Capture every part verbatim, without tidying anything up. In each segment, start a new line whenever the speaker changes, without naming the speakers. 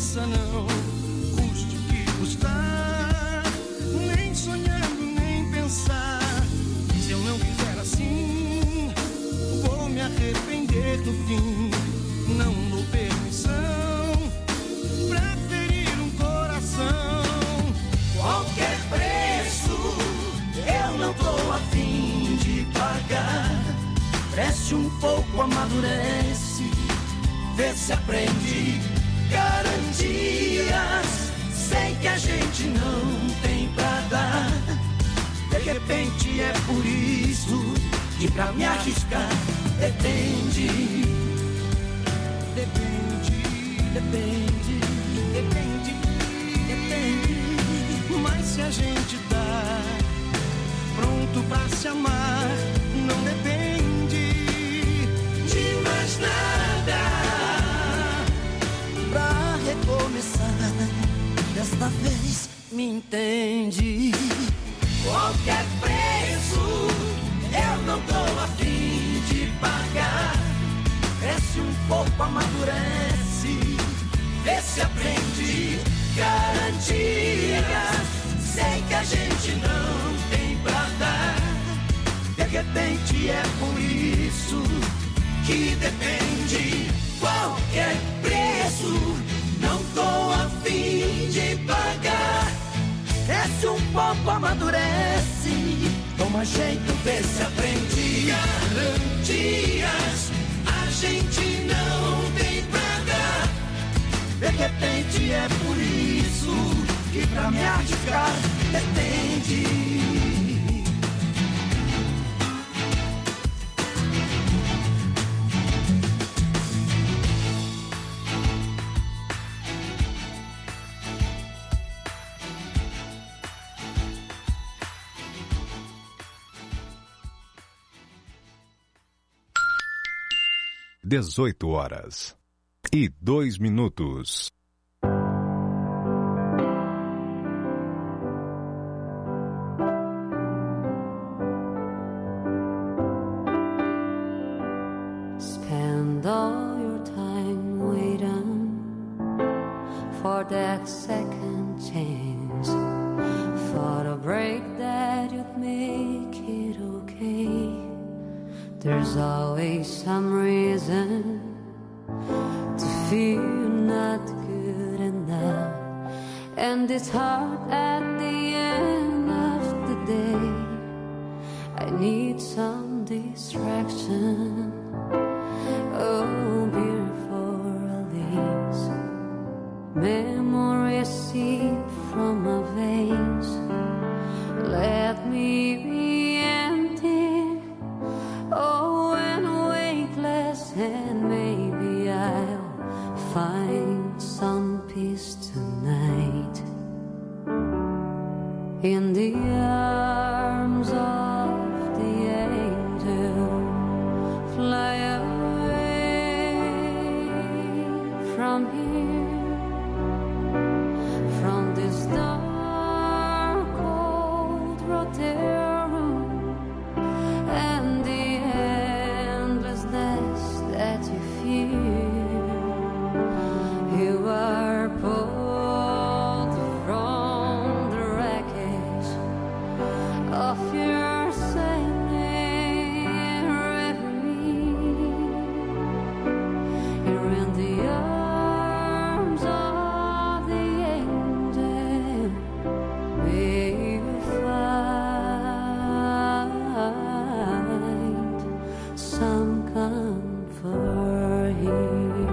pensa não, custe o que custar, nem sonhando, nem pensar. Se eu não fizer assim, vou me arrepender no fim. Não dou permissão pra ferir um coração. Qualquer preço eu não tô a fim de pagar. Cresce um pouco, amadurece, vê se aprende. Garantias, sei que a gente não tem pra dar. De repente é por isso que pra me arriscar depende. Depende, depende, depende, depende. Mas se a gente tá pronto pra se amar, não depende de mais nada. Pra recomeçar, desta vez me entende. Qualquer preço eu não tô a fim de pagar. Cresce um pouco, amadurece, vê se aprende. Garantias, sei que a gente não tem pra dar. De repente é por isso que depende. Qualquer preço não tô a fim de pagar. Cresce um pouco, amadurece, toma jeito, vê se aprende. Garantias, a gente não tem pra dar. De repente é por isso que pra me arriscar depende.
dezoito horas e dois minutos.
Spend all your time waiting for that second chance, for the break that you'd make it okay. There's always some reason to feel not good enough, and it's hard at the end of the day. I need some distraction. Oh, beautiful release, memories seep from my veins. Let me be empty, oh, and weightless, and maybe I'll find some peace tonight in the arms of the angel. Fly away from here, from this dark cold room, and the endlessness that you feel. You are pulled from the wreckage of your sailing reverie. You're in the arms of the angel. May you find some comfort here.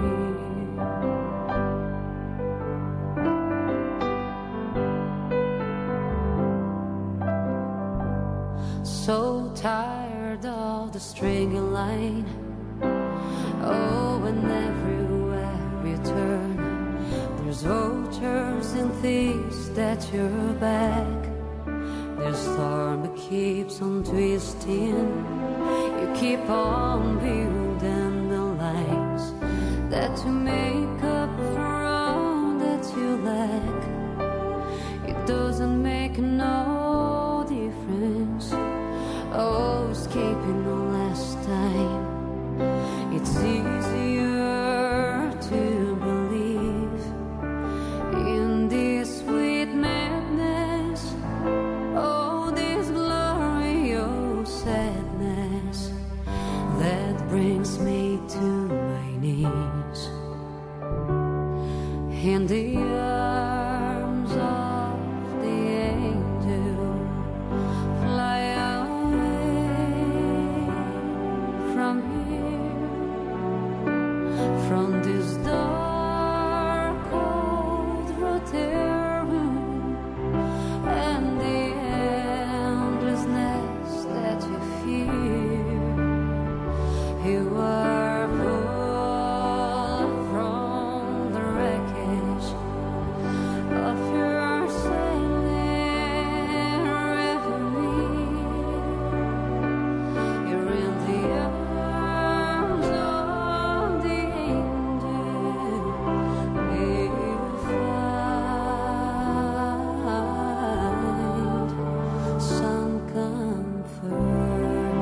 So tired of the stringy line. Oh, and everywhere you turn, there's vultures and thieves that you're back. The storm that keeps on twisting. You keep on building the lines that to make up for all that you lack. It doesn't make no difference. Oh, escaping the last time. It's easier to believe in the arms of the angel, fly away from here, from this dark cold room and the endlessness that you fear. You are pulled from the wreckage of your sailing reverie. You're in the arms of the angel. May you find some comfort.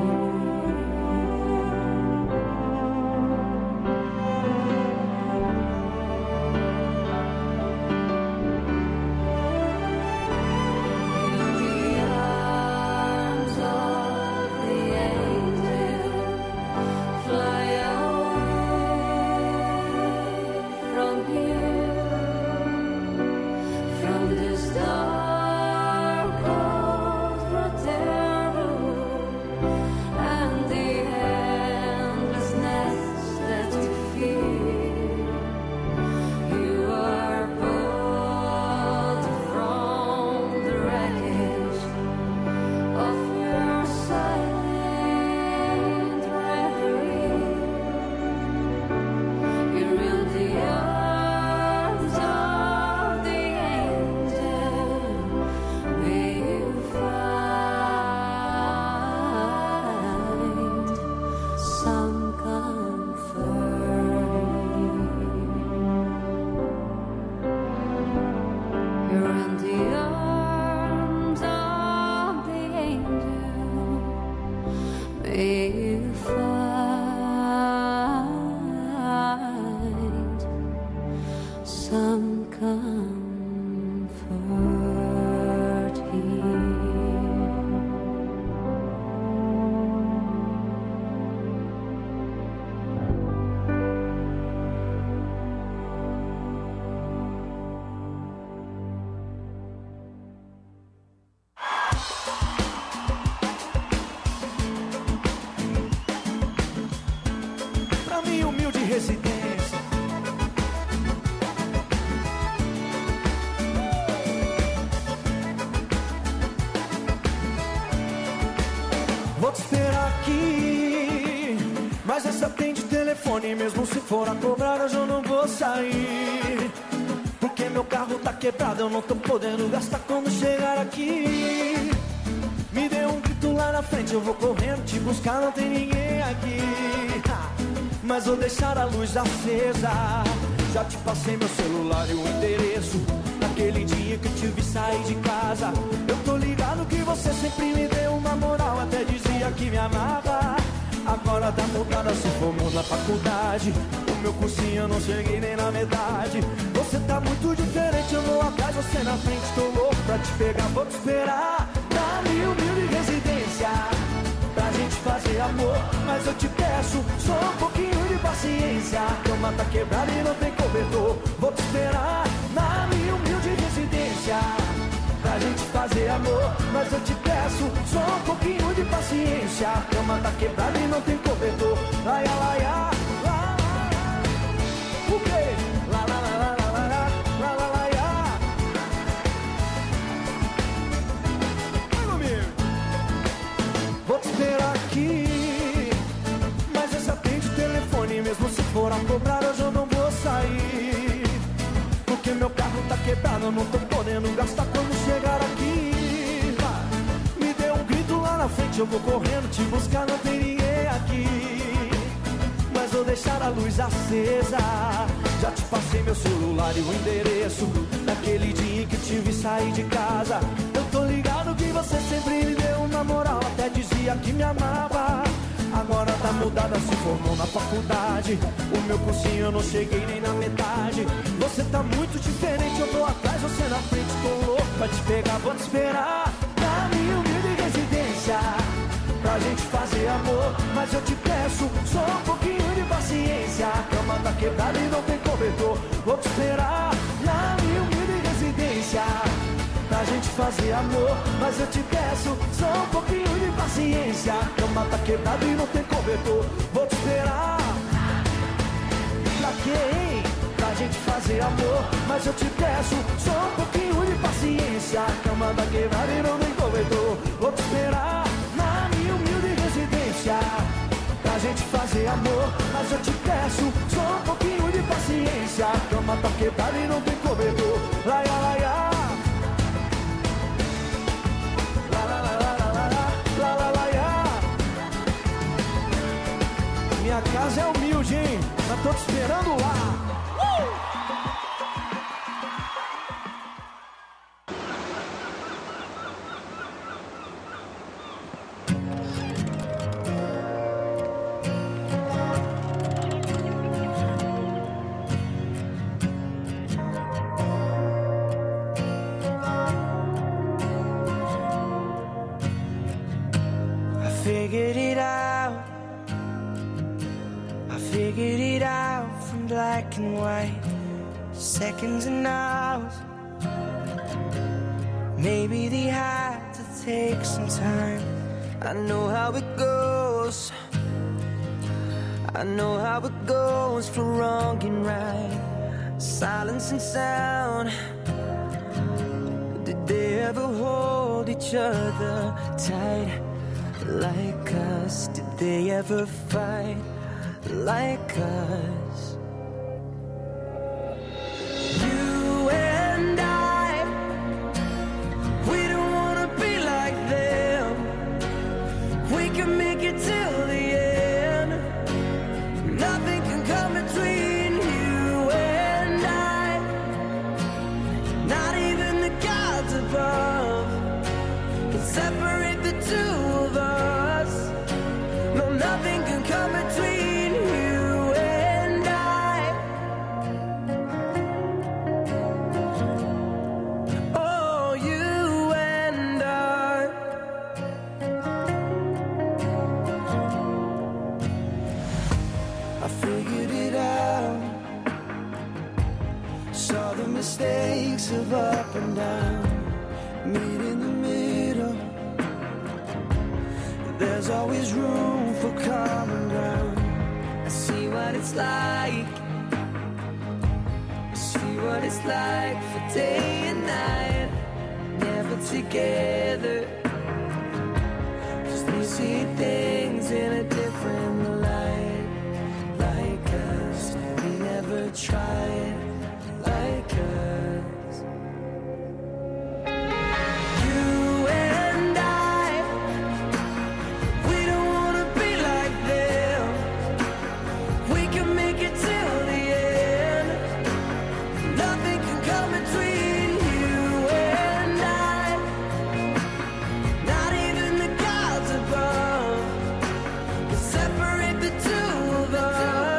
Vou te esperar aqui, mas essa atende telefone. Mesmo se for a cobrar, hoje eu não vou sair, porque meu carro tá quebrado, eu não tô podendo gastar quando chegar aqui. Me dê um grito lá na frente, eu vou correndo te buscar, não tem ninguém aqui. Mas vou deixar a luz acesa. Já te passei meu celular e o endereço. Naquele dia que eu te vi sair de casa, eu tô ligado que você sempre me deu uma moral, até dizia que me amava. Agora tá mudada, se formou na faculdade. O meu cursinho eu não cheguei nem na metade. Você tá muito diferente, eu vou atrás, você na frente. Tô louco pra te pegar, vou te esperar na minha humilde residência, pra gente fazer amor. Mas eu te peço só um pouquinho de paciência. A cama tá quebrada e não tem cobertor. Vou te esperar na minha humilde residência, pra gente fazer amor. Mas eu te peço só um pouquinho de paciência. A cama tá quebrada e não tem cobertor. Ai, ai, ai, ai, lá, lá, lá. O quê? Lá, lá, lá, lá, lá, lá, lá, lá, lá, lá. Vai comigo. Vou te esperar aqui, mas esse atende o telefone. Mesmo se for a cobrar, hoje eu não vou sair, porque meu carro tá quebrado, eu não tô podendo gastar quando chegar aqui. Me dê um grito lá na frente, eu vou correndo te buscar, não tem ninguém aqui. Mas vou deixar a luz acesa. Já te passei meu celular e o endereço. Naquele dia em que te vi sair de casa, eu tô ligado que você sempre me deu uma moral, até dizia que me amava. Agora tá mudada, se formou na faculdade. O meu cursinho eu não cheguei nem na metade. Você tá muito diferente, eu tô atrás, você na frente. Tô louco pra te pegar, vou te esperar na minha humilde residência, pra gente fazer amor. Mas eu te peço só um pouquinho de paciência. A cama tá quebrada e não tem cobertor. Vou te esperar fazer amor, mas eu te peço só um pouquinho de paciência. A cama tá quebrada e não tem cobertor. Vou te esperar. Pra quê, hein? Pra gente fazer amor, mas eu te peço só um pouquinho de paciência. A cama tá quebrada e não tem cobertor. Vou te esperar na minha humilde residência. Pra gente fazer amor, mas eu te peço só um pouquinho de paciência. A cama tá quebrada e não tem cobertor. Laia, laia. La, la, la, la, la, la, la, laia. Minha casa é humilde, hein? Mas tô te esperando lá. Uh!
Figured it out, I figured it out from black and white, seconds and hours. Maybe they had to take some time. I know how it goes, I know how it goes for wrong and right, silence and sound. Did they ever hold each other tight? Like us, did they ever fight like us? You and I, we don't wanna be like them. We can make it till the end. Nothing can come between you and I. Not even the gods above can separate the two of us. No, nothing can come between you and I. Oh, you and I. I figured it out. Saw the mistakes of up and down. Meet in the middle. There's always room for common ground. I see what it's like, I see what it's like for day and night, never together. 'Cause they see things in a different light. Like us, we never tried like us. You and I, we don't wanna be like them. We can make it till the end. Nothing can come between you and I. Not even the gods above can separate the two of us.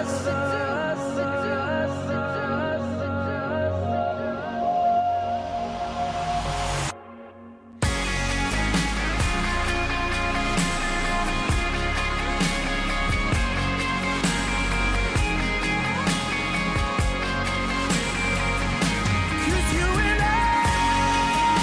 Cause you and I,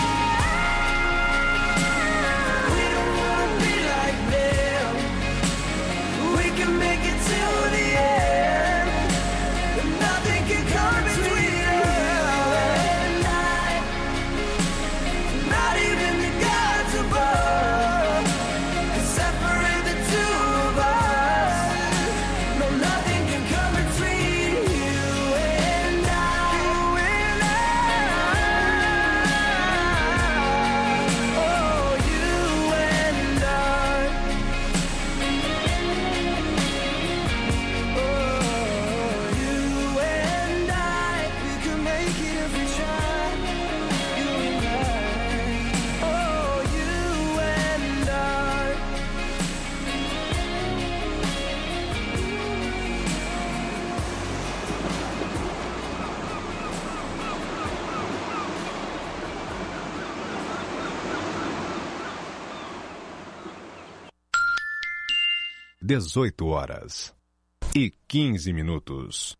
we don't wanna be like them. We can make it till the end. But nothing can come between you and I. Not even the gods above can separate the two of us. No, nothing can come between you and I. You and I. Oh, you and I. Oh, you and I. We can make it if we try. You and I. Oh, you and I.
dezoito horas e quinze minutos.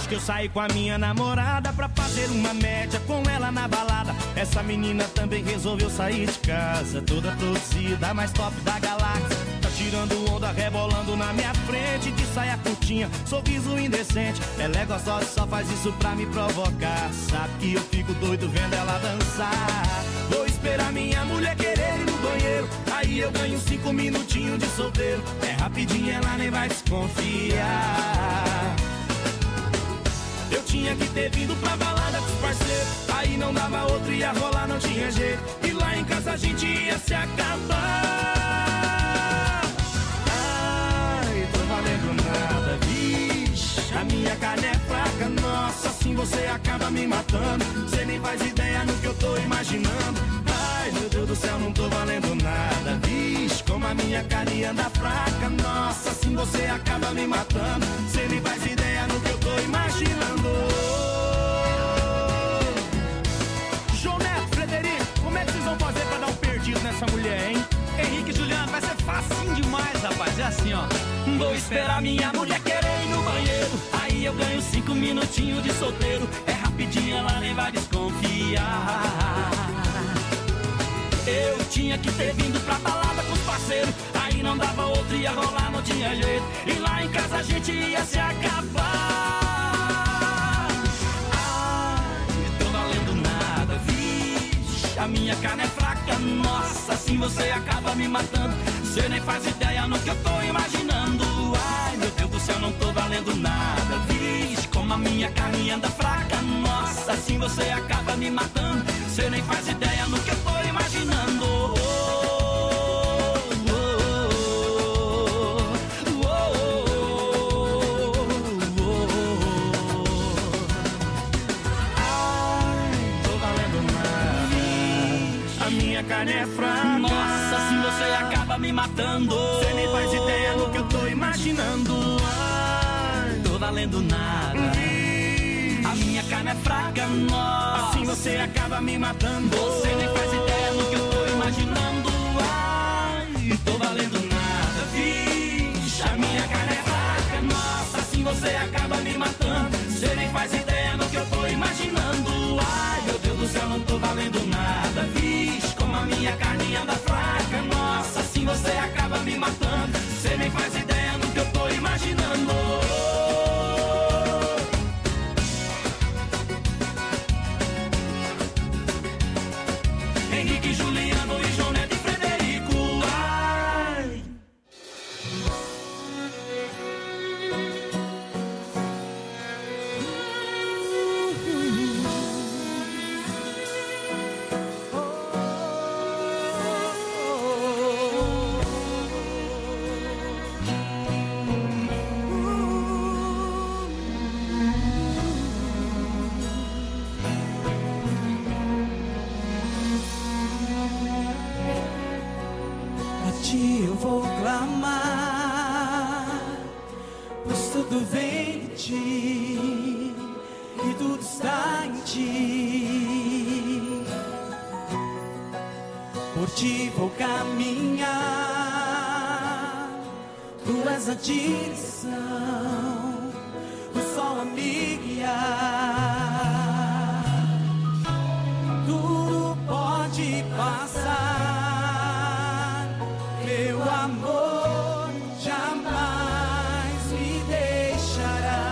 Hoje que eu saí com a minha namorada pra fazer uma média com ela na balada. Essa menina também resolveu sair de casa, toda produzida, mais top da galáxia. Tá tirando onda, rebolando na minha frente, de saia curtinha, sorriso indecente. Ela é gostosa, só faz isso pra me provocar. Sabe que eu fico doido vendo ela dançar. Vou esperar minha mulher querer ir no banheiro, aí eu ganho cinco minutinhos de solteiro. É rapidinho, ela nem vai desconfiar. Eu tinha que ter vindo pra balada com os parceiros, aí não dava outro, ia rolar, não tinha jeito. E lá em casa a gente ia se acabar. Ai, tô valendo nada, vixe, a minha carne é fraca, nossa, assim você acaba me matando. Cê nem faz ideia no que eu tô imaginando. Ai, meu Deus do céu, não tô valendo nada, vixe, como a minha carne anda fraca, nossa, assim você acaba me matando. Cê nem faz ideia no que eu tô imaginando. João Neto, Frederico, como é que vocês vão fazer pra dar um perdido nessa mulher, hein?
Henrique e Juliano, vai ser facinho demais, rapaz. É assim, ó.
Vou esperar minha mulher querer ir no banheiro, aí eu ganho cinco minutinhos de solteiro. É rapidinho, ela nem vai desconfiar. Eu tinha que ter vindo pra balada com os parceiros, aí não dava outro, ia rolar, não tinha jeito. E lá em casa a gente ia se acabar. Ai, tô valendo nada, vixe, a minha carne é fraca, nossa, assim você acaba me matando. Cê nem faz ideia no que eu tô imaginando. Ai, meu Deus do céu, não tô valendo nada, vixe, como a minha carne anda fraca, nossa, assim você acaba me matando. Cê nem faz ideia no que eu tô imaginando. Ai, tô valendo nada, a minha carne é fraca, nossa, assim você acaba me matando. Cê nem faz ideia no que eu tô imaginando. Ai, tô valendo nada, a minha carne é fraca, nossa, assim você acaba me matando. Você nem faz ideia no que eu tô imaginando. Ai, tô valendo nada, vixe, a minha carne é fraca, nossa, assim você acaba me matando. Você nem faz ideia no que eu tô imaginando. Ai, meu Deus do céu, não tô valendo nada, vixe, como a minha carne anda fraca, nossa, assim você acaba me matando. Você nem faz ideia no que eu tô imaginando. Henrique, Juliano e João Neto e Frederico. Ai.
A ti eu vou clamar, pois tudo vem de ti e tudo está em ti. Por ti vou caminhar, tu és a direção, o sol a me guiar. Tudo pode passar, meu amor jamais me deixará.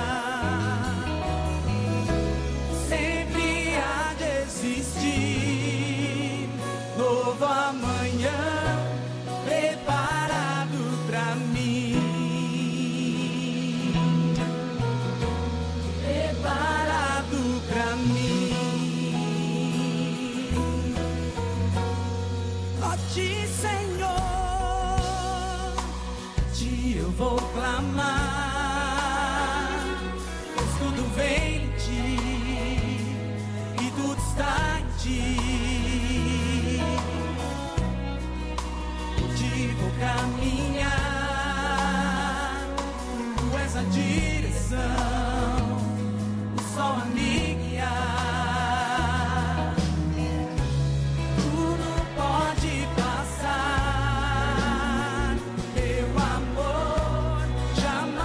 Sempre há de existir novo amanhã preparado pra mim, preparado pra mim. Ó ti, Senhor, ti eu vou clamar, pois tudo vem de ti e tudo está em ti. Por ti vou caminhar, tu és a direção, o sol a me guiar. Tudo pode passar, meu amor jamais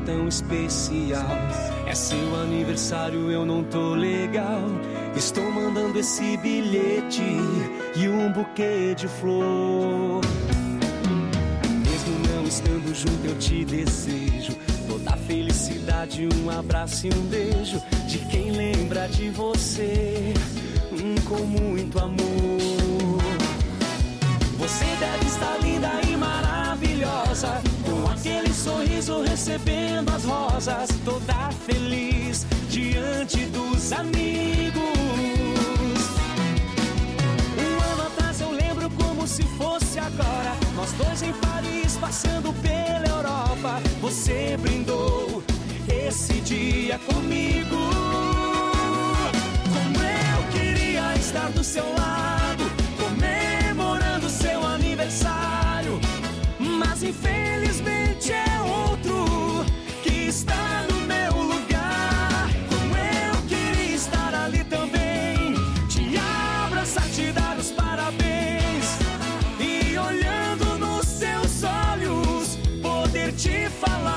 tão especial. É seu aniversário, eu não tô legal. Estou mandando esse bilhete e um buquê de flor. Mesmo não estando junto, eu te desejo toda a felicidade, um abraço e um beijo de quem lembra de você, hum, com muito amor. Você deve estar linda e maravilhosa, com aquele sorriso recebendo as rosas, toda feliz diante dos amigos. Um ano atrás eu lembro como se fosse agora, nós dois em Paris passando pela Europa. Você brindou esse dia comigo. Como eu queria estar do seu lado, comemorando seu aniversário, mas infelizmente é outro que está no meu lugar. Como eu queria estar ali também, te abraçar, te dar os parabéns e olhando nos seus olhos poder te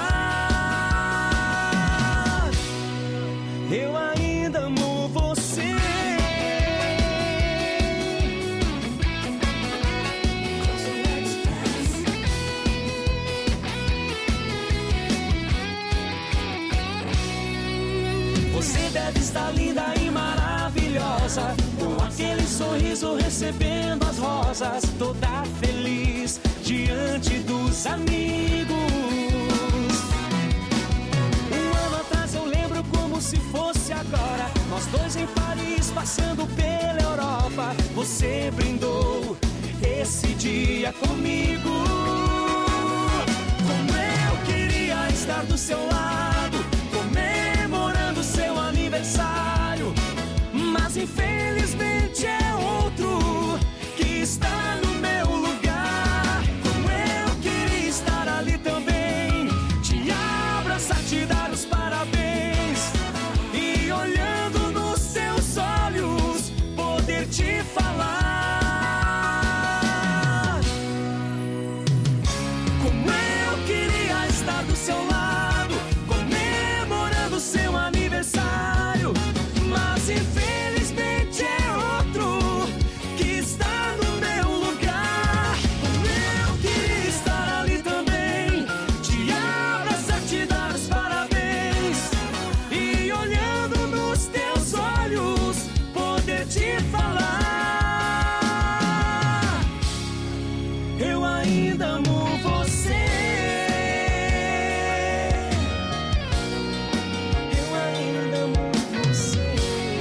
falar: eu ainda amo você. Você deve estar linda e maravilhosa, com aquele sorriso recebendo as rosas, toda feliz diante dos amigos. Um ano atrás eu lembro como se fosse agora, nós dois em Paris passando pela Europa. Você brindou esse dia comigo. Como eu queria estar do seu lado, comemorando seu aniversário, mas infelizmente é outro que está no meu lugar. Como eu queria estar ali também, te abraçar, te dar os parabéns e olhando nos seus olhos poder te falar: como eu queria estar do seu lado, comemorando seu aniversário, mas infelizmente é outro que está no meu lugar. Como eu queria estar ali também, te abraçar, te dar os parabéns e olhando nos teus olhos poder te falar: eu ainda amo você. Eu ainda amo você.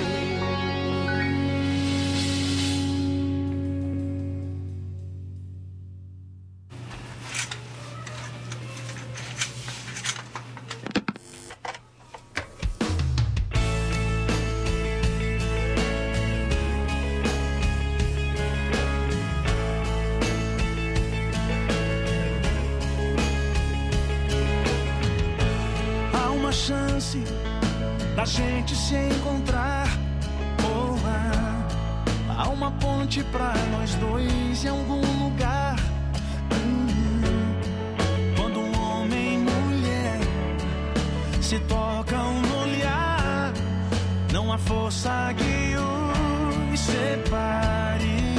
Há uma chance da gente se encontrar. Oh, há, há uma ponte pra nós dois em algum lugar. Hum, quando um homem e mulher se tocam no olhar, não há força que os separe.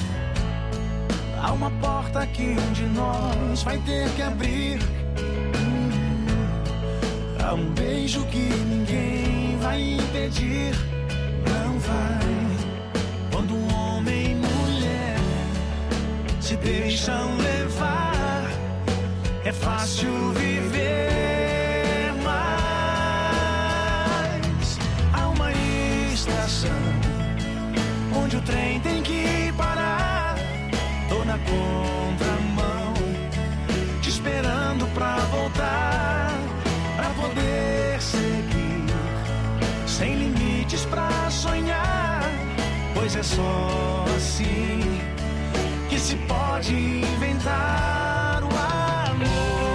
Há uma porta que um de nós vai ter que abrir. Há um beijo que ninguém vai impedir. Não vai. Quando um homem e mulher se deixam levar, é fácil viver. Mas há uma estação onde o trem tem que parar. Tô na contramão, te esperando pra voltar, pra poder seguir, sem limites pra sonhar. Pois é só assim que se pode inventar o amor.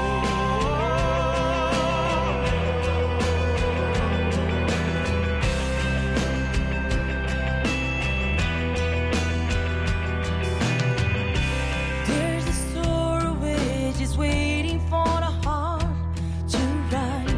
There's a story which is waiting for the heart to write.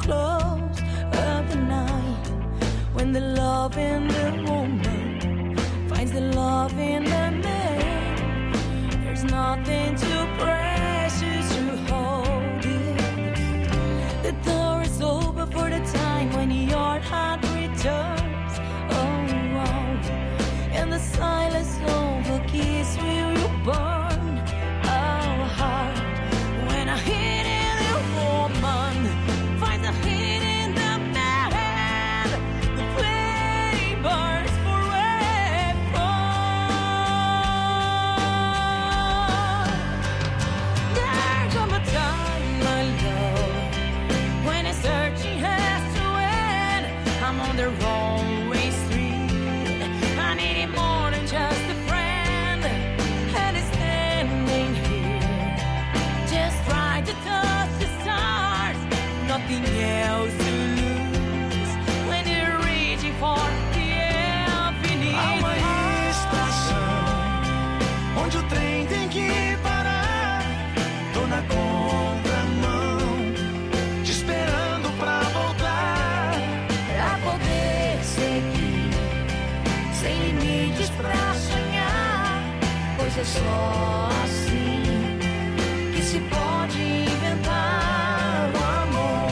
close of the night, when the love in the woman finds the love in the man, there's nothing too precious to hold it. The door is open for the time when your heart returns. Oh, oh. And the silence of a kiss will you burn. Oh, heart, when I hit in the woman finds a hit in the man, the flame burns forever. There comes a time, my love, when a searching has to end. I'm on the wrong way street. I need it more than just a friend, and it's standing here, just trying to touch the stars. Nothing else to lose when you're reaching for the infinite.
Há uma estação onde o trem tem que parar. Tô na contramão, te esperando pra voltar,
Pra poder seguir, sem limites pra sonhar, pois é só assim que se pode inventar o amor.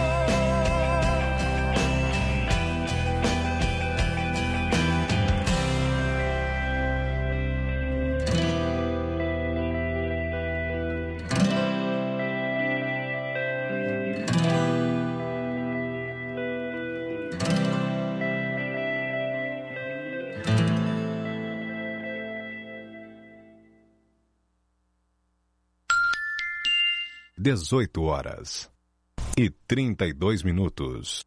dezoito horas e trinta e dois minutos.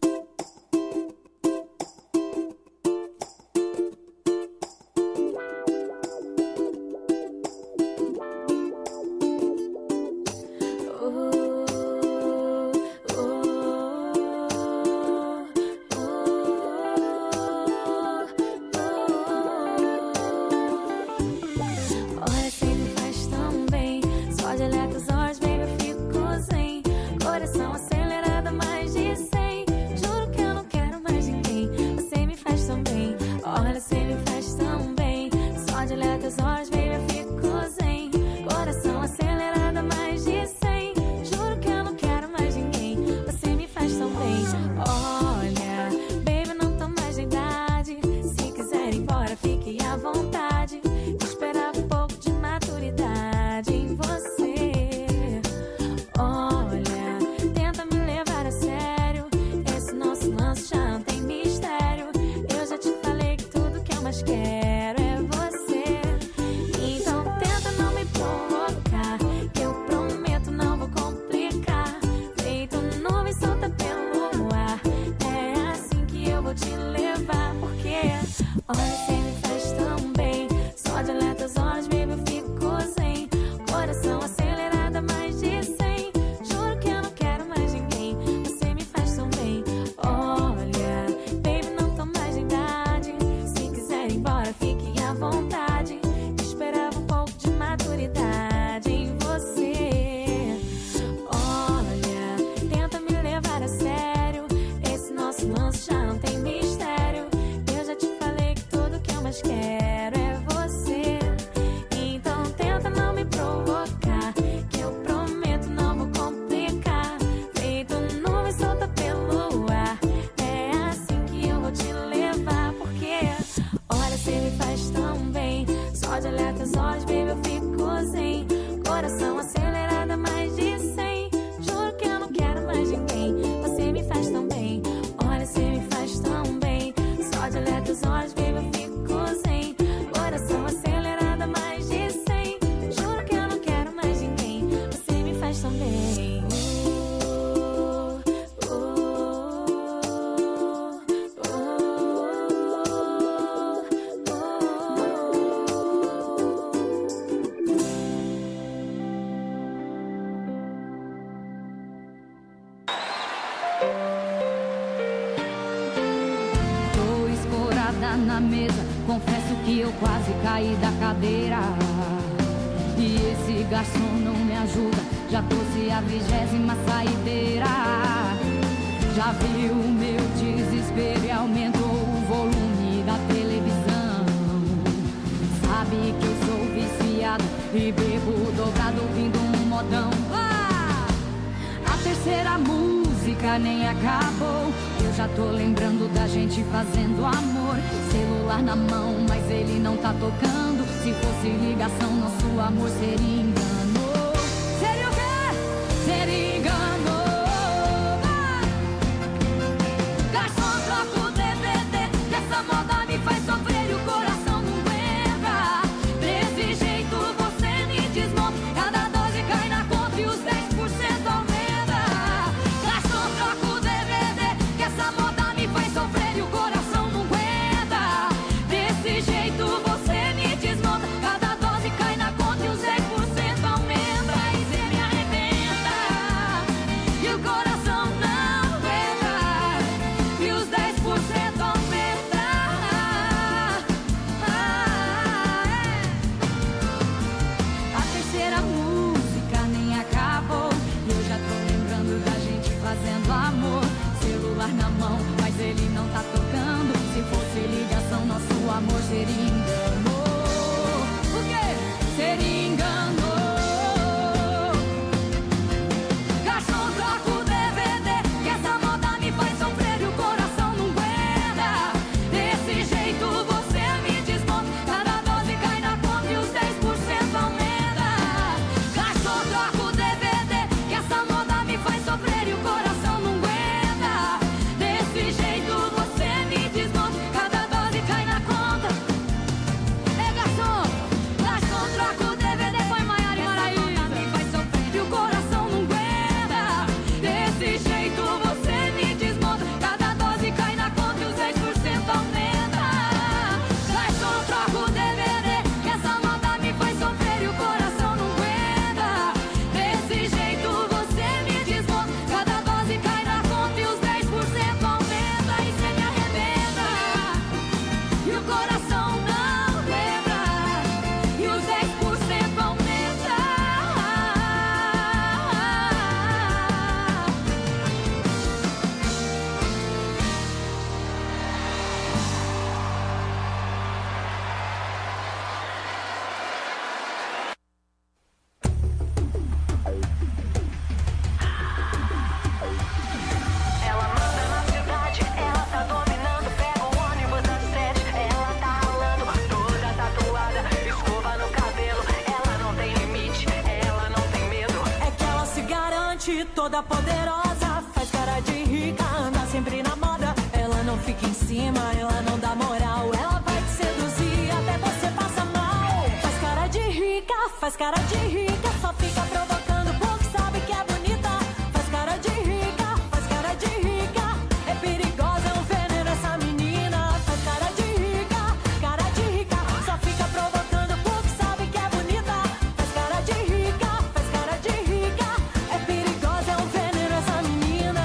Olha, se me faz tão bem, só de olhar teus olhos, baby, eu fico zen. Coração acelerado, mais de cem. Juro que eu não quero mais ninguém. Você me faz tão bem. Olha, você me faz tão bem. Só de olhar teus olhos, baby, eu fico zen. Coração acelerado, mais de cem. Juro que eu não quero mais ninguém. Você me faz tão bem. Olha, baby, não tô mais de idade. Se quiser ir embora, fique à vontade. Esperava um pouco de maturidade em você. Olha, tenta me levar a sério. Esse nosso lance já não tem mistério. Eu já te falei que tudo que eu mais quero é você. Então tenta não me provocar, que eu prometo não vou complicar. Feito nuvem solta pelo ar, é assim que eu vou te levar. Porque olha, você me faz tão bem. Só de olhar teus olhos, baby, eu fico zen. Coração acelerado, mais de cem. Juro que eu não quero mais ninguém. Você me faz tão bem. Olha, baby, não tô mais de idade. Se quiser ir embora, fique à vontade. Esperava um pouco de maturidade em você. Olha, tenta me levar a sério. Esse nosso lance já não tem mistério. Eu já te falei que tudo que eu mais quero é você. Então tenta não me provocar, que eu prometo não vou complicar. Feito nuvem solta pelo ar, é assim que eu vou te levar. Porque olha, você me faz tão bem. Só de olhar teus olhos, baby, eu fico zen. Coração acelerado, mais de cem. Juro que eu não quero mais ninguém. Você me faz tão bem. Olha, você me faz tão bem. Só de olhar teus olhos, baby, eu fico zen. Coração acelerado, mais de cem. Juro que eu não quero mais ninguém. Você me faz tão bem. Uh,
Tô escorada na mesa, confesso que eu quase caí da cadeira. E esse garçom não me ajuda, já trouxe a vigésima saideira. Já viu o meu desespero e aumentou o volume da televisão. Sabe que eu sou viciado e bebo dobrado ouvindo um modão. Ah! A terceira música nem acabou. Eu já tô lembrando da gente fazendo amor. Celular na mão, mas ele não tá tocando. Se fosse ligação, nosso amor seria engano. Seria o quê? Seria engano. Ah! Garçom, troca o D V D, que essa moda me faz sofrer e o coração não aguenta. Desse jeito você me desmonta. Cada dose cai na conta e os dez por cento aumenta. Garçom, troca o D V D, que essa moda me faz sofrer e o coração não aguenta. Desse jeito você me desmonta. Cada dose cai na conta e os dez por cento aumenta. E cê me arrebenta e o coração não aguenta. E os dez por cento aumenta. Ah, é. A terceira música nem acabou. Eu já tô lembrando da gente fazendo amor. Celular na mão, mas ele não tá tocando. Se fosse ligação, nosso amor seria engano. O quê? Seria engano. Garçom, troca o D V D, que essa moda me faz sofrer e o coração não aguenta. Desse jeito você me desmonta. Cada dose cai na conta e os dez por cento aumenta. Garçom, troca o D V D, que essa moda me faz sofrer e o coração não aguenta. Desse jeito você me desmonta. Cada dose cai na conta. É garçom, garçom, troca o D V D, põe Maiara e Maraísa. Me faz sofrer e o coração não aguenta. Desse jeito você me desmonta. Cada dose cai na conta e os dez por cento aumenta. Garçom, troca o D V D, que essa moda me faz sofrer e o coração não aguenta. Desse jeito você me desmonta. Cada dose cai na conta e os dez por cento aumenta. E cê me arrebenta e o coração não aguenta. E os dez por cento aumenta.
Ela manda na cidade, ela tá dominando. Pega o ônibus das sete, ela tá ralando. Toda tatuada, escova no cabelo. Ela não tem limite, ela não tem medo.
É que ela se garante toda poderosa. Faz cara de rica, anda sempre na moda. Ela não fica em cima, ela não dá moral. Ela vai te seduzir até você passa mal. Faz cara de rica, faz cara de rica. Só fica provocando porque sabe que é bonita. Faz cara de rica, faz cara de rica. É perigosa, é um veneno essa menina. Faz cara de rica, cara de rica. Só fica provocando porque sabe que é bonita. Faz cara de rica, faz cara de rica. É perigosa, é um veneno essa menina.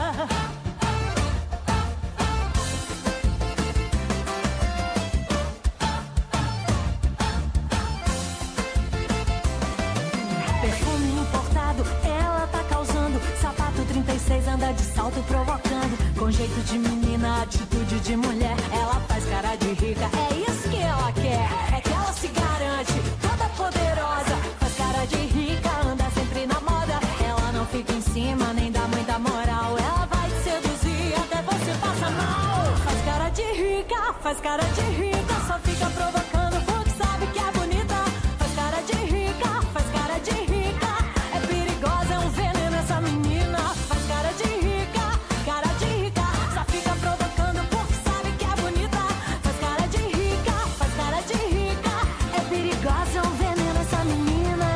Perfume importado, ela tá causando. Sapato trinta e seis anda de salto provocando. Com jeito de menina, atitude de mulher. Ela faz cara de rica, é isso que ela quer. É que ela se garante, toda poderosa. Faz cara de rica, anda sempre na moda. Ela não fica em cima, nem dá muita moral. Ela vai te seduzir até você passa mal. Faz cara de rica, faz cara de rica. Só fica provocando porque sabe que é bonita. Faz cara de rica, faz cara de rica. É perigosa, é um veneno essa menina. Faz cara de rica, cara de rica. Só fica provocando porque sabe que é bonita. Faz cara de rica, faz cara de rica. É perigosa, é um veneno essa menina.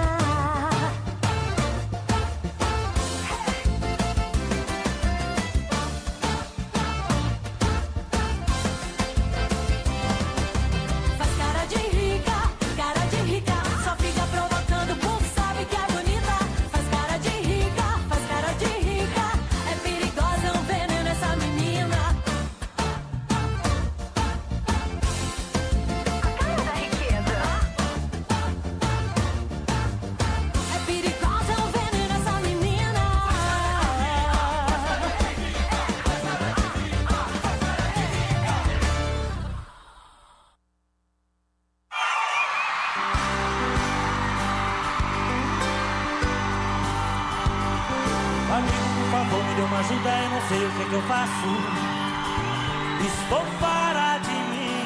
me dê uma ajuda, eu não sei o que é que eu faço. Estou fora de mim.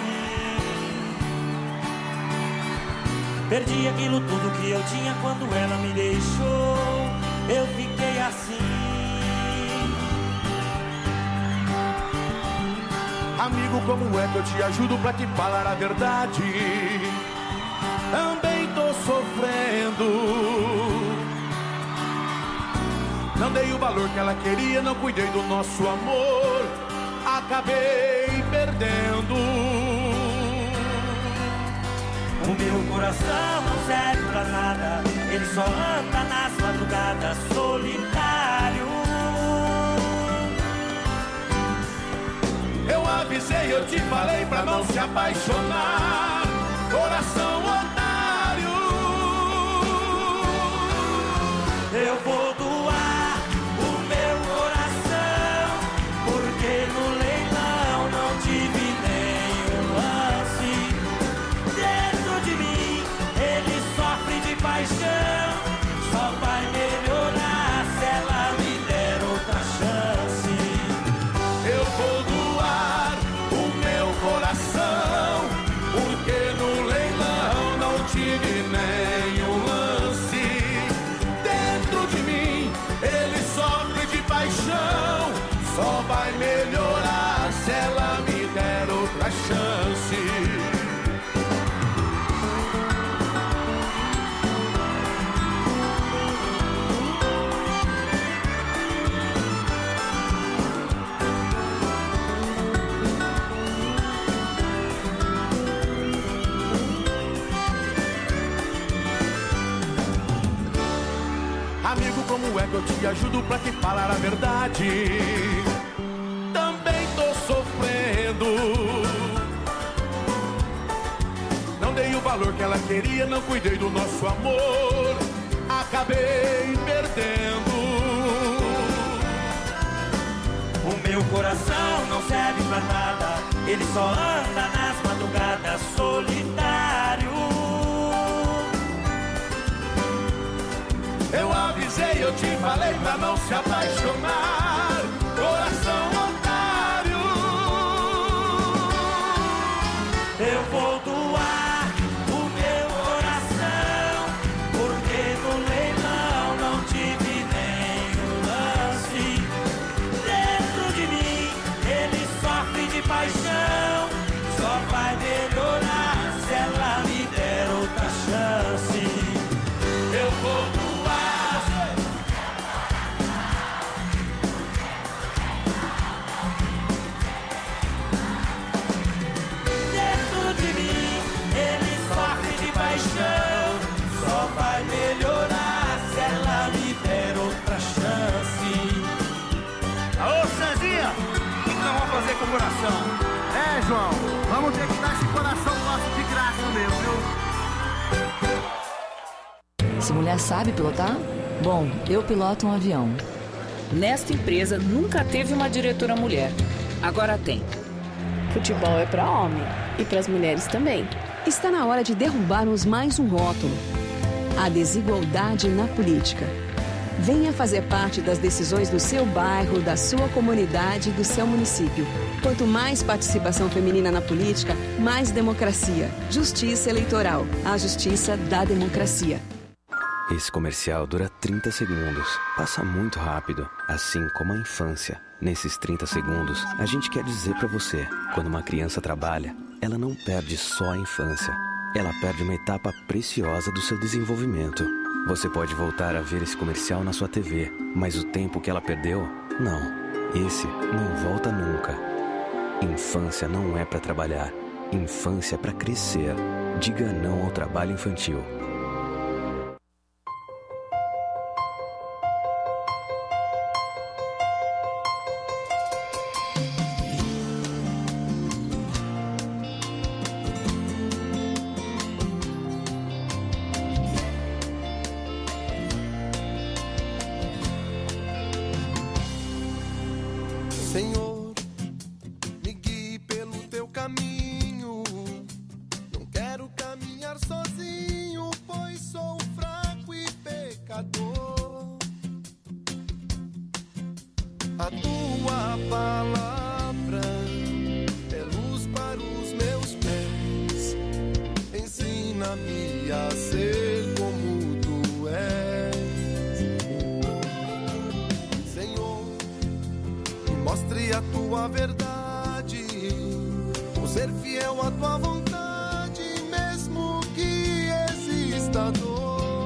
Perdi aquilo tudo que eu tinha quando ela me deixou. Eu fiquei assim.
Amigo, como é que eu te ajudo pra te falar a verdade? Também tô sofrendo. Não dei o valor que ela queria, não cuidei do nosso amor. Acabei perdendo.
O meu coração não serve pra nada. Ele só anda nas madrugadas solitário.
Eu avisei, eu te falei pra não se apaixonar. Coração otário.
Eu vou doar o meu coração, porque no leilão não tive nenhum lance. Dentro de mim ele sofre de paixão. Só vai melhorar se ela me der outra chance.
Eu vou doar o meu coração, porque no leilão não tive nenhum lance. Dentro de mim ele sofre de paixão. Só vai melhorar se ela me der outra chance. Amigo, como é que eu te ajudo pra te falar a verdade? Também tô sofrendo. Não dei o valor que ela queria, não cuidei do nosso amor. Acabei perdendo.
O meu coração não serve pra nada. Ele só anda nas madrugadas solitário.
Eu avisei, eu te falei pra não se apaixonar. Coração otário.
Eu vou doar o meu coração, porque no leilão não tive nenhum lance. Dentro de mim ele sofre de paixão. Só vai melhorar se ela me der outra chance. Eu vou só vai melhorar se ela me der outra chance.
Ô, Sanzinha, o que nós vamos fazer com o coração?
É, João, vamos ter que dar esse coração nosso de graça mesmo, viu?
Essa mulher sabe pilotar? Bom, eu piloto um avião.
Nesta empresa nunca teve uma diretora mulher. Agora tem.
Futebol é para homem e para as mulheres também.
Está na hora de derrubarmos mais um rótulo: a desigualdade na política. Venha fazer parte das decisões do seu bairro, da sua comunidade e do seu município. Quanto mais participação feminina na política, mais democracia. Justiça Eleitoral. A justiça da democracia.
Esse comercial dura trinta segundos. Passa muito rápido, assim como a infância. Nesses trinta segundos, a gente quer dizer pra você: quando uma criança trabalha, ela não perde só a infância. Ela perde uma etapa preciosa do seu desenvolvimento. Você pode voltar a ver esse comercial na sua T V, mas o tempo que ela perdeu, não. Esse não volta nunca. Infância não é pra trabalhar. Infância é pra crescer. Diga não ao trabalho infantil.
Senhor, me guie pelo teu caminho. Não quero caminhar sozinho, pois sou fraco e pecador. A tua palavra é luz para os meus pés. Ensina-me a ser como tu és. Senhor, me mostre a tua verdade. Vou ser fiel à tua vontade, mesmo que exista dor.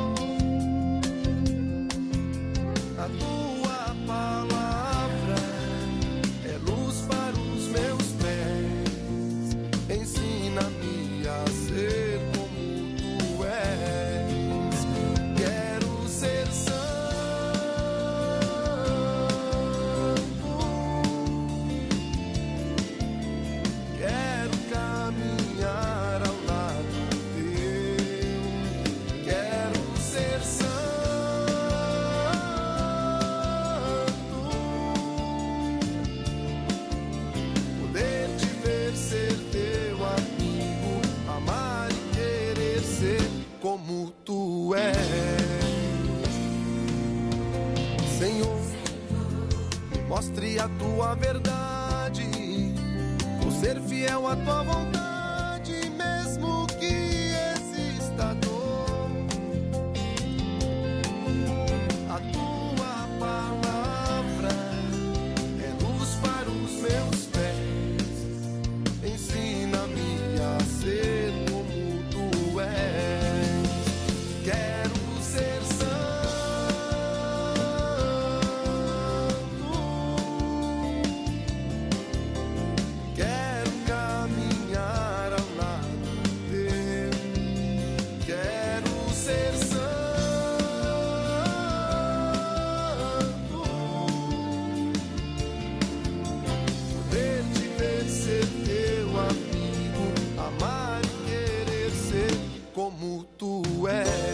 A tua palavra é luz para os meus pés. Ensina-me a ser como tu és. Quero ser santo. Quero caminhar ao lado teu. Quero ser santo. Poder te ver, ser teu amigo, amar e querer ser como tu és. Senhor, me mostre a tua verdade. Vou ser fiel à tua vontade, mesmo que exista dor. A tua palavra é luz para os meus pés. Ensina-me a ser como tu és. Quero ser santo. Quero caminhar ao lado teu. Quero ser santo. Poder te ver, ser teu amigo, amar e querer ser como tu és.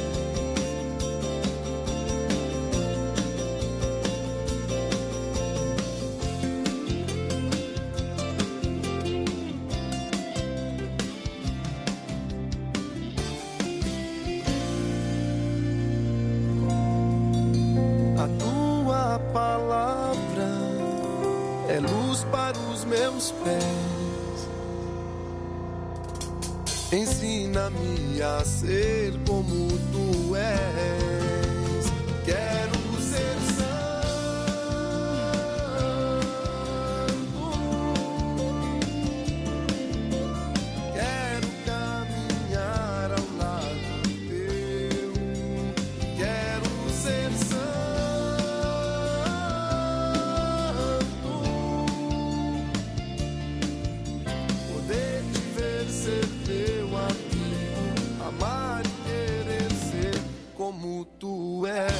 A tua palavra é luz para os meus pés. Ensina-me a ser como tu és. Quero ser santo. Quero caminhar ao lado teu. Quero ser santo. Poder te ver, ser teu amigo, amar e querer ser como tu és.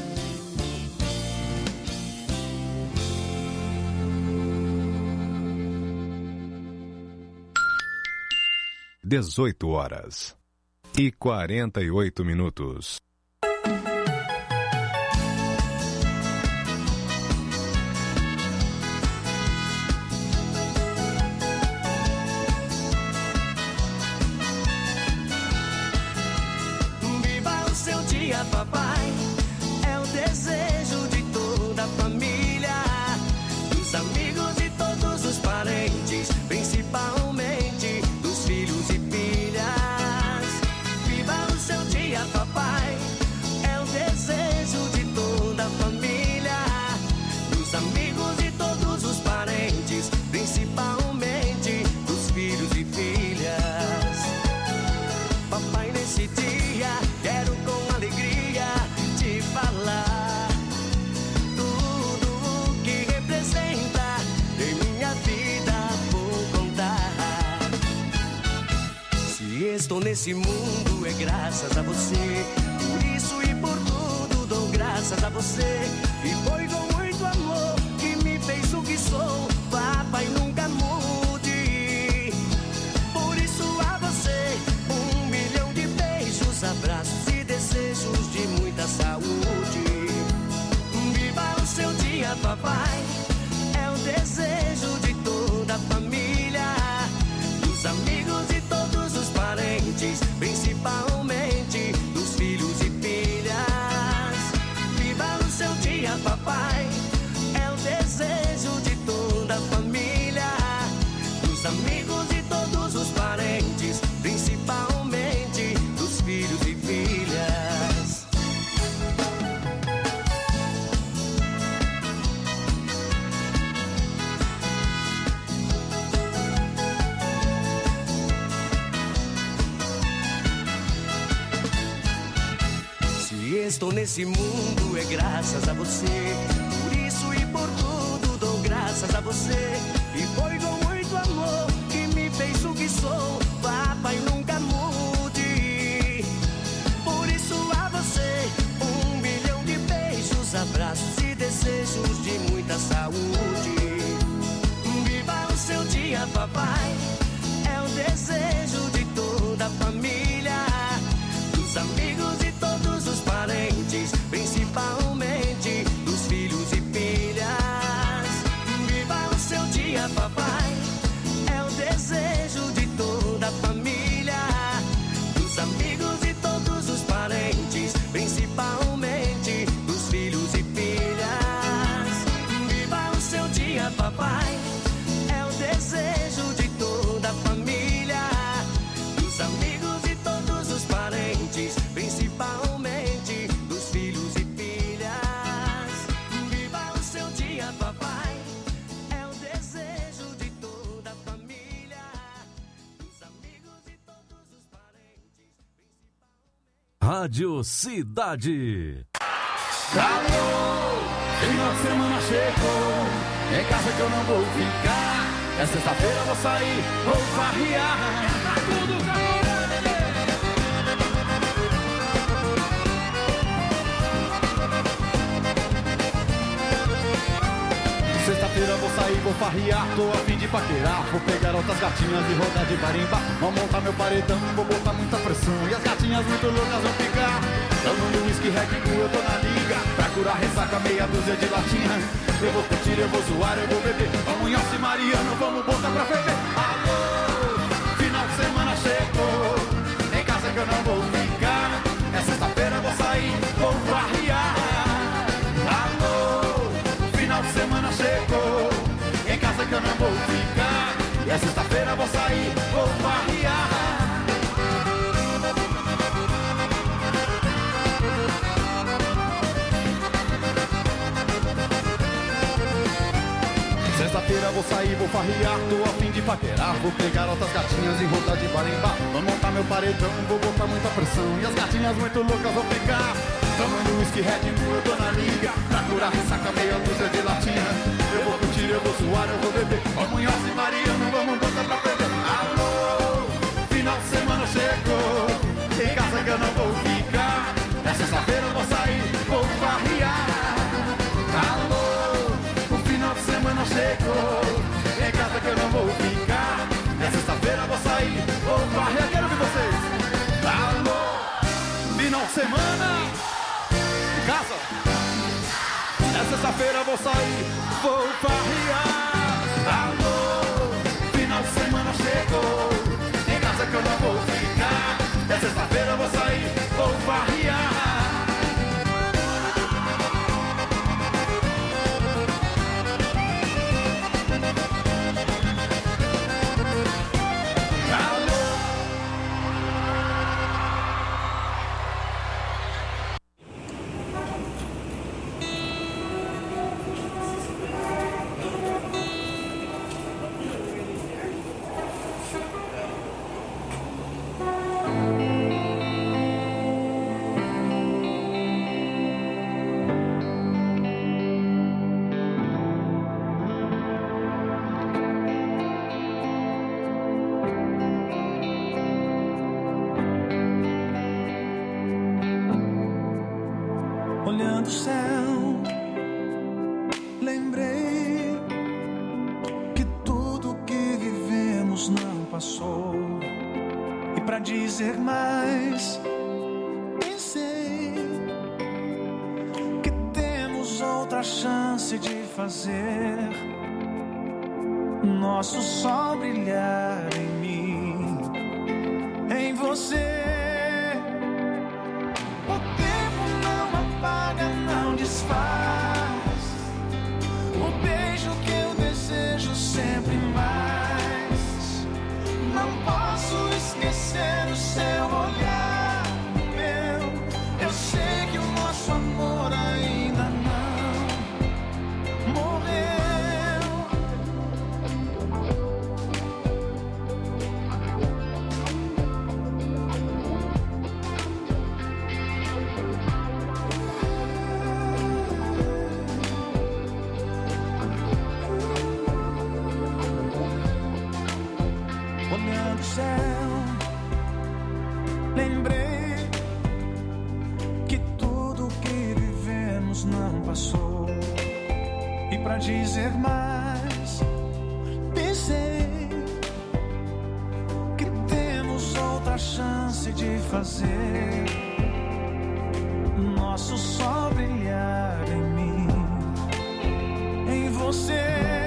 dezoito horas e quarenta e oito minutos.
Viva o seu dia, papai. É o desejo de toda a família, dos amigos e todos os parentes, principalmente dos filhos e filhas. Viva o seu dia, papai. É o desejo de toda a família, dos amigos e todos os parentes, principalmente dos filhos e filhas. Papai, nesse dia quero com alegria te falar tudo o que representa em minha vida. Vou contar. Se estou nesse mundo é graças a você. Por isso e por tudo dou graças a você. E foi com muito amor que me fez o que sou. Papai, nunca mude. Por isso a você um milhão de beijos, abraços e desejos de muita saúde. Viva o seu dia, papai. É o desejo de toda a família, dos amigos e todos os parentes, principalmente dos filhos e filhas. Viva o seu dia, papai. É o estou nesse mundo é graças a você. Por isso e por tudo dou graças a você. E foi com muito amor que me fez o que sou. Papai, nunca mude. Por isso a você um milhão de beijos, abraços e desejos de muita saúde. Viva o seu dia, papai. É o desejo de toda a família, dos amigos e todos os parentes, principalmente dos filhos e filhas. Viva o seu dia, papai. É o desejo de toda a família, dos amigos e todos os parentes, principalmente dos filhos e filhas. Viva o seu dia, papai. É o desejo de toda a família, dos amigos e todos os parentes, principalmente dos filhos e filhas. Viva o seu dia, papai. É o desejo de toda a família, dos amigos e todos os parentes.
Rádio Cidade.
Alô, final de semana chegou, em casa que eu não vou ficar. É sexta-feira, vou sair, vou farrear. Tudo Sexta-feira vou sair, vou farrear, tô a fim de paquerar. Vou pegar outras gatinhas e rodar de barimba. Vou montar meu paredão, vou botar muita pressão. E as gatinhas muito loucas vão ficar tomando whisky, Red Bull, eu tô na liga. Pra curar ressaca, meia dúzia de latinha. Eu vou curtir, eu vou zoar, eu vou beber. Vamos em Alce Mariano, vamos botar pra ferver. Alô, final de semana chegou, em casa que eu não vou ficar. É sexta-feira, vou sair, vou farrear. Alô, final de semana chegou, em casa que eu não vou ficar. E é sexta-feira, vou sair, vou farrear. Sexta-feira vou sair, vou farrear, tô a fim de paquerar. Vou pegar outras gatinhas e rodar de barimbá. Vou montar meu paredão, vou botar muita pressão. E as gatinhas muito loucas vão ficar tomando whisky, Red Bull, eu tô na liga. Pra curar ressaca, meia dúzia de latinha. Eu vou curtir, eu vou suar, eu vou beber. Vamos em Alce Mariano, vamos botar pra perder. Alô, final de semana chegou, em casa que eu não vou ficar. É sexta-feira eu vou sair, vou farrear. Alô, o final de semana chegou, em casa que eu não vou ficar. É sexta-feira eu vou sair, vou farrear. Quero ver vocês. Alô, final de semana em casa. É sexta-feira eu vou sair, vou farrear. Alô, final de semana chegou, em casa que eu não vou ficar. É sexta-feira eu vou sair, vou farrear.
Olhando o céu, lembrei que tudo que vivemos não passou. E pra dizer mais, pensei que temos outra chance de fazer nosso sol brilhar em mim, em você. Não desfaz o beijo que eu desejo sempre mais. Não posso esquecer o seu olhar, meu. Eu sei que o nosso amor ainda não morreu.
pra dizer mais. Pensei que temos outra chance de fazer nosso sol brilhar em mim, em você.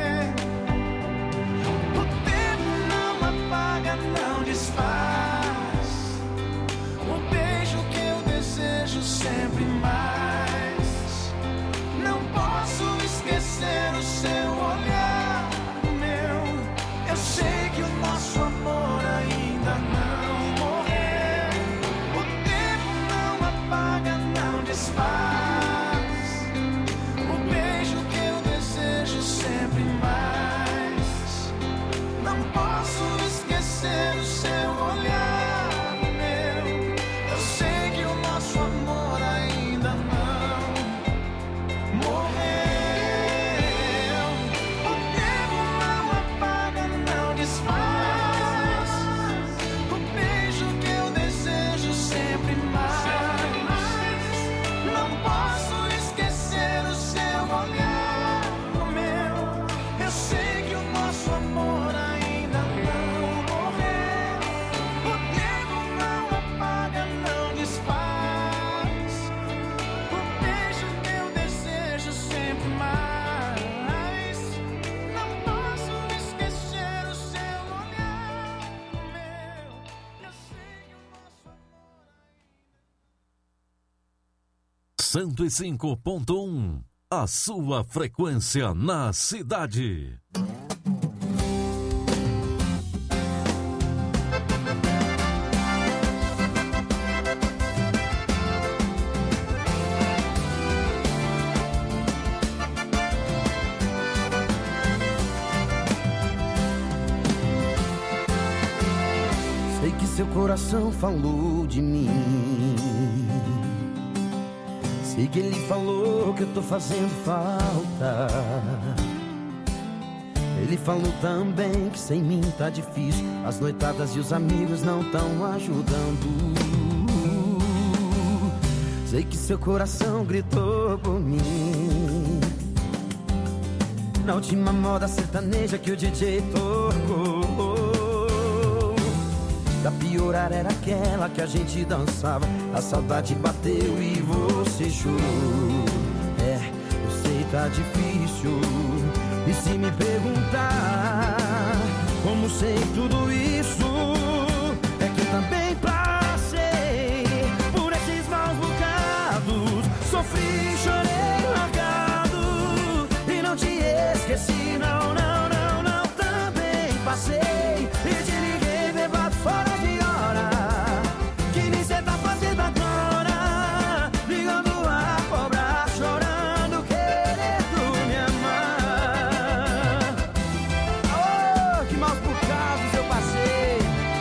O tempo não apaga, não desfaz o beijo que eu desejo sempre mais. Não posso esquecer o seu olhar, meu. Eu sei que o nosso amor ainda não morreu. O tempo não apaga, não desfaz o beijo que eu desejo sempre mais. Não posso esquecer o seu olhar, meu. Eu sei que o nosso amor ainda não morreu. O tempo não apaga, não desfaz o beijo que eu desejo sempre mais. Não posso esquecer o seu olhar, meu. Eu sei que o nosso amor ainda não morreu. O tempo não apaga, não desfaz o beijo que eu desejo sempre mais. Não posso esquecer o seu olhar, meu. Eu sei que o nosso
cento e cinco ponto um. A sua frequência na cidade.
Sei que seu coração falou de mim. Sei que ele falou que eu tô fazendo falta. Ele falou também que sem mim tá difícil. As noitadas e os amigos não tão ajudando. Sei que seu coração gritou por mim na última moda sertaneja que o D J tocou. Pra piorar era aquela que a gente dançava. A saudade bateu e você chorou. É, eu sei tá difícil. E se me perguntar como sei tudo isso, é que também passei por esses maus bocados. Sofri, chorei, largado e não te esqueci, não, não, não, não. Também passei e te liguei bebado fora de hora. Que nem cê tá fazendo agora, ligando a cobrar, chorando, querendo me amar. Oh, que maus bocados eu passei.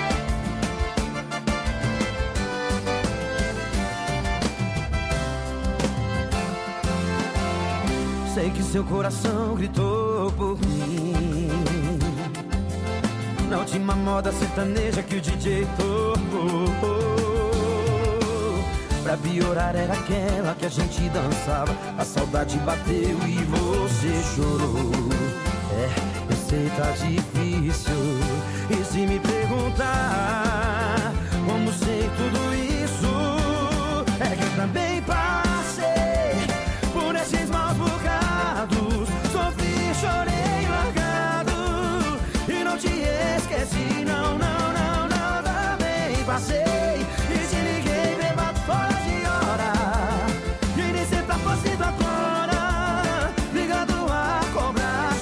Sei que seu coração gritou por mim na última moda sertaneja que o D J tocou. Pra piorar era aquela que a gente dançava. A saudade bateu e você chorou. É, eu sei tá difícil.